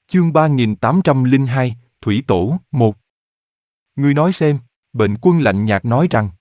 Chương 3802, Thủy Tổ, 1. Ngươi nói xem, Bệnh Quân lạnh nhạt nói rằng,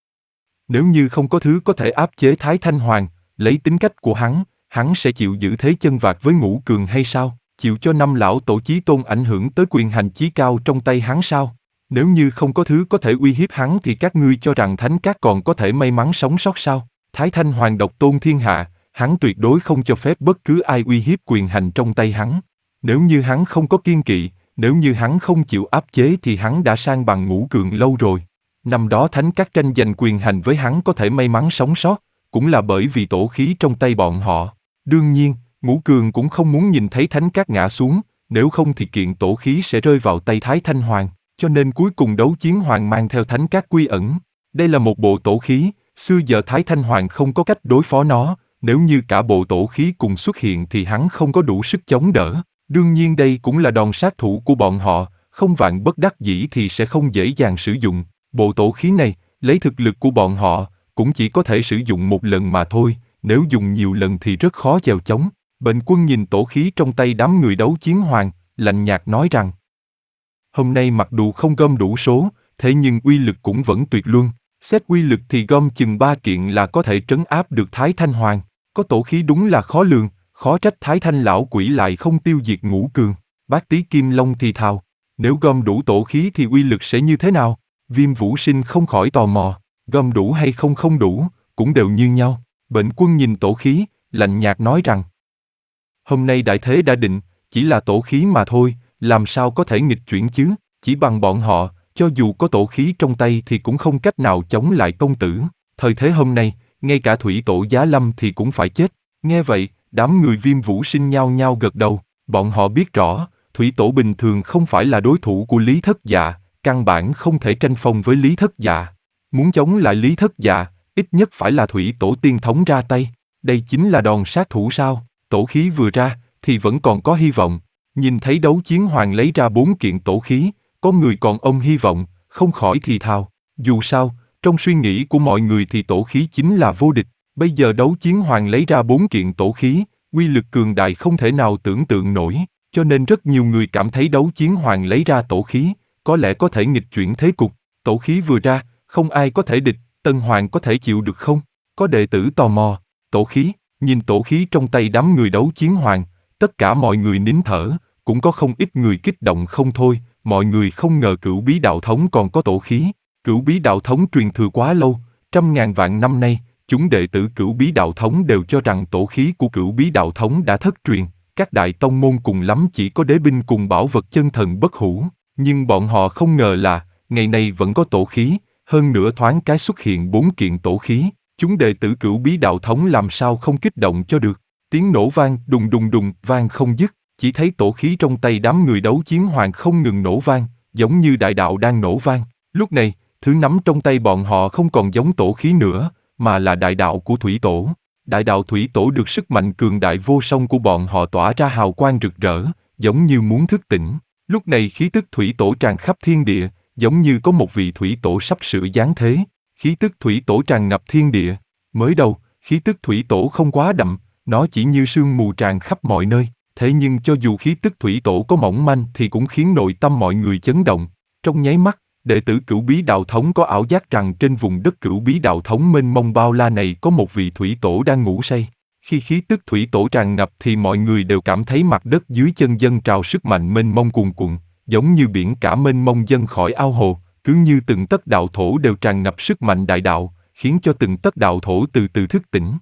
nếu như không có thứ có thể áp chế Thái Thanh Hoàng, lấy tính cách của hắn sẽ chịu giữ thế chân vạc với Ngũ Cường hay sao? Chịu cho năm lão tổ chí tôn ảnh hưởng tới quyền hành chí cao trong tay hắn sao? Nếu như không có thứ có thể uy hiếp hắn thì các ngươi cho rằng Thánh Các còn có thể may mắn sống sót sao? Thái Thanh Hoàng độc tôn thiên hạ, hắn tuyệt đối không cho phép bất cứ ai uy hiếp quyền hành trong tay hắn. Nếu như hắn không có kiên kỵ, nếu như hắn không chịu áp chế thì hắn đã sang bằng Ngũ Cường lâu rồi. Năm đó Thánh Các tranh giành quyền hành với hắn có thể may mắn sống sót, cũng là bởi vì tổ khí trong tay bọn họ. Đương nhiên, Ngũ Cường cũng không muốn nhìn thấy Thánh Các ngã xuống, nếu không thì kiện tổ khí sẽ rơi vào tay Thái Thanh Hoàng, cho nên cuối cùng Đấu Chiến Hoàng mang theo Thánh Các quy ẩn. Đây là một bộ tổ khí, xưa giờ Thái Thanh Hoàng không có cách đối phó nó, nếu như cả bộ tổ khí cùng xuất hiện thì hắn không có đủ sức chống đỡ. Đương nhiên đây cũng là đòn sát thủ của bọn họ, không vạn bất đắc dĩ thì sẽ không dễ dàng sử dụng. Bộ tổ khí này, lấy thực lực của bọn họ, cũng chỉ có thể sử dụng một lần mà thôi, nếu dùng nhiều lần thì rất khó chèo chống. Bệnh Quân nhìn tổ khí trong tay đám người Đấu Chiến Hoàng, lạnh nhạt nói rằng, hôm nay mặc dù không gom đủ số, thế nhưng uy lực cũng vẫn tuyệt luân. Xét uy lực thì gom chừng 3 kiện là có thể trấn áp được Thái Thanh Hoàng. Có tổ khí đúng là khó lường, khó trách Thái Thanh lão quỷ lại không tiêu diệt Ngũ Cường. Bác Tý Kim Long thì thào, nếu gom đủ tổ khí thì uy lực sẽ như thế nào? Viêm Vũ Sinh không khỏi tò mò, gom đủ hay không đủ, cũng đều như nhau. Bệnh Quân nhìn tổ khí, lạnh nhạt nói rằng, hôm nay đại thế đã định, chỉ là tổ khí mà thôi, làm sao có thể nghịch chuyển chứ? Chỉ bằng bọn họ, cho dù có tổ khí trong tay thì cũng không cách nào chống lại công tử. Thời thế hôm nay, ngay cả Thủy Tổ Giá Lâm thì cũng phải chết. Nghe vậy, đám người Viêm Vũ Sinh nhao nhao gật đầu. Bọn họ biết rõ, Thủy Tổ bình thường không phải là đối thủ của Lý Thất Dạ, căn bản không thể tranh phong với Lý Thất Dạ. Muốn chống lại Lý Thất Dạ, ít nhất phải là Thủy Tổ tiên thống ra tay. Đây chính là đòn sát thủ sao? Tổ khí vừa ra, thì vẫn còn có hy vọng. Nhìn thấy Đấu Chiến Hoàng lấy ra 4 kiện tổ khí, có người còn ôm hy vọng, không khỏi thì thào. Dù sao, trong suy nghĩ của mọi người thì tổ khí chính là vô địch. Bây giờ Đấu Chiến Hoàng lấy ra 4 kiện tổ khí, uy lực cường đại không thể nào tưởng tượng nổi, cho nên rất nhiều người cảm thấy Đấu Chiến Hoàng lấy ra tổ khí, có lẽ có thể nghịch chuyển thế cục. Tổ khí vừa ra, không ai có thể địch, Tân Hoàng có thể chịu được không? Có đệ tử tò mò, tổ khí, nhìn tổ khí trong tay đám người Đấu Chiến Hoàng, tất cả mọi người nín thở, cũng có không ít người kích động không thôi, mọi người không ngờ Cửu Bí Đạo Thống còn có tổ khí. Cửu Bí Đạo Thống truyền thừa quá lâu, trăm ngàn vạn năm nay, chúng đệ tử Cửu Bí Đạo Thống đều cho rằng tổ khí của Cửu Bí Đạo Thống đã thất truyền, các đại tông môn cùng lắm chỉ có đế binh cùng bảo vật chân thần bất hủ, nhưng bọn họ không ngờ là, ngày nay vẫn có tổ khí, hơn nữa thoáng cái xuất hiện 4 kiện tổ khí, chúng đệ tử Cửu Bí Đạo Thống làm sao không kích động cho được. Tiếng nổ vang đùng đùng đùng vang không dứt, chỉ thấy tổ khí trong tay đám người Đấu Chiến Hoàng không ngừng nổ vang, giống như đại đạo đang nổ vang. Lúc này, thứ nắm trong tay bọn họ không còn giống tổ khí nữa, mà là đại đạo của Thủy Tổ. Đại đạo Thủy Tổ được sức mạnh cường đại vô song của bọn họ tỏa ra hào quang rực rỡ, giống như muốn thức tỉnh. Lúc này khí tức Thủy Tổ tràn khắp thiên địa, giống như có một vị Thủy Tổ sắp sửa giáng thế. Khí tức Thủy Tổ tràn ngập thiên địa. Mới đầu, khí tức Thủy Tổ không quá đậm, nó chỉ như sương mù tràn khắp mọi nơi. Thế nhưng cho dù khí tức Thủy Tổ có mỏng manh thì cũng khiến nội tâm mọi người chấn động. Trong nháy mắt, đệ tử Cửu Bí Đạo Thống có ảo giác rằng trên vùng đất Cửu Bí Đạo Thống mênh mông bao la này có một vị Thủy Tổ đang ngủ say. Khi khí tức Thủy Tổ tràn ngập thì mọi người đều cảm thấy mặt đất dưới chân dâng trào sức mạnh mênh mông cuồn cuộn, giống như biển cả mênh mông dâng khỏi ao hồ, cứ như từng tấc đạo thổ đều tràn ngập sức mạnh đại đạo, khiến cho từng tấc đạo thổ từ từ thức tỉnh.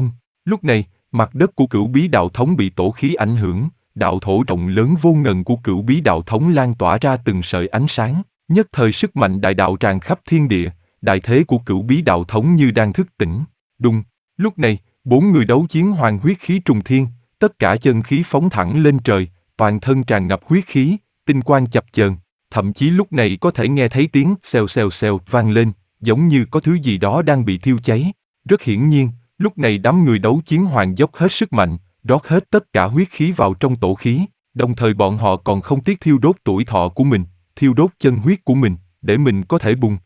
Lúc này, mặt đất của Cửu Bí Đạo Thống bị tổ khí ảnh hưởng, đạo thổ rộng lớn vô ngần của Cửu Bí Đạo Thống lan tỏa ra từng sợi ánh sáng, nhất thời sức mạnh đại đạo tràn khắp thiên địa, đại thế của Cửu Bí Đạo Thống như đang thức tỉnh. Đùng, lúc này, 4 người Đấu Chiến Hoàng huyết khí trùng thiên, tất cả chân khí phóng thẳng lên trời, toàn thân tràn ngập huyết khí, tinh quang chập chờn, thậm chí lúc này có thể nghe thấy tiếng xèo xèo xèo vang lên, giống như có thứ gì đó đang bị thiêu cháy. Rất hiển nhiên, lúc này đám người Đấu Chiến Hoàng dốc hết sức mạnh, rót hết tất cả huyết khí vào trong tổ khí, đồng thời bọn họ còn không tiếc thiêu đốt tuổi thọ của mình, thiêu đốt chân huyết của mình, để mình có thể bùng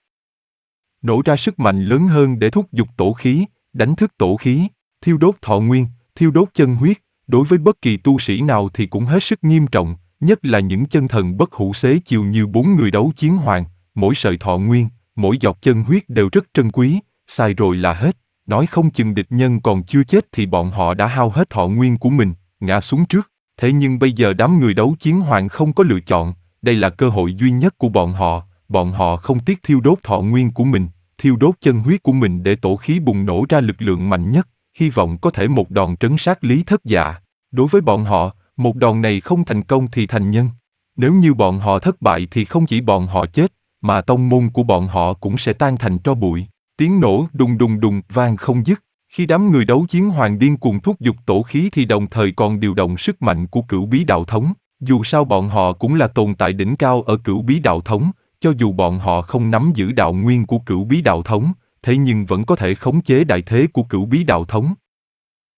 nổ ra sức mạnh lớn hơn để thúc giục tổ khí, đánh thức tổ khí, thiêu đốt thọ nguyên, thiêu đốt chân huyết, đối với bất kỳ tu sĩ nào thì cũng hết sức nghiêm trọng, Nhất là những chân thần bất hủ xế chiều như 4 người đấu chiến hoàng, mỗi sợi thọ nguyên, mỗi giọt chân huyết đều rất trân quý, xài rồi là hết, nói không chừng địch nhân còn chưa chết thì bọn họ đã hao hết thọ nguyên của mình, ngã xuống trước. Thế nhưng bây giờ đám người đấu chiến hoàng không có lựa chọn, đây là cơ hội duy nhất của bọn họ không tiếc thiêu đốt thọ nguyên của mình, thiêu đốt chân huyết của mình để tổ khí bùng nổ ra lực lượng mạnh nhất, hy vọng có thể một đòn trấn sát Lý Thất Dạ. Đối với bọn họ, một đòn này không thành công thì thành nhân. Nếu như bọn họ thất bại thì không chỉ bọn họ chết, mà tông môn của bọn họ cũng sẽ tan thành tro bụi. Tiếng nổ đùng đùng đùng vang không dứt. Khi đám người đấu chiến hoàng điên cuồng thúc giục tổ khí thì đồng thời còn điều động sức mạnh của cửu bí đạo thống. Dù sao bọn họ cũng là tồn tại đỉnh cao ở cửu bí đạo thống, cho dù bọn họ không nắm giữ đạo nguyên của cửu bí đạo thống, thế nhưng vẫn có thể khống chế đại thế của cửu bí đạo thống.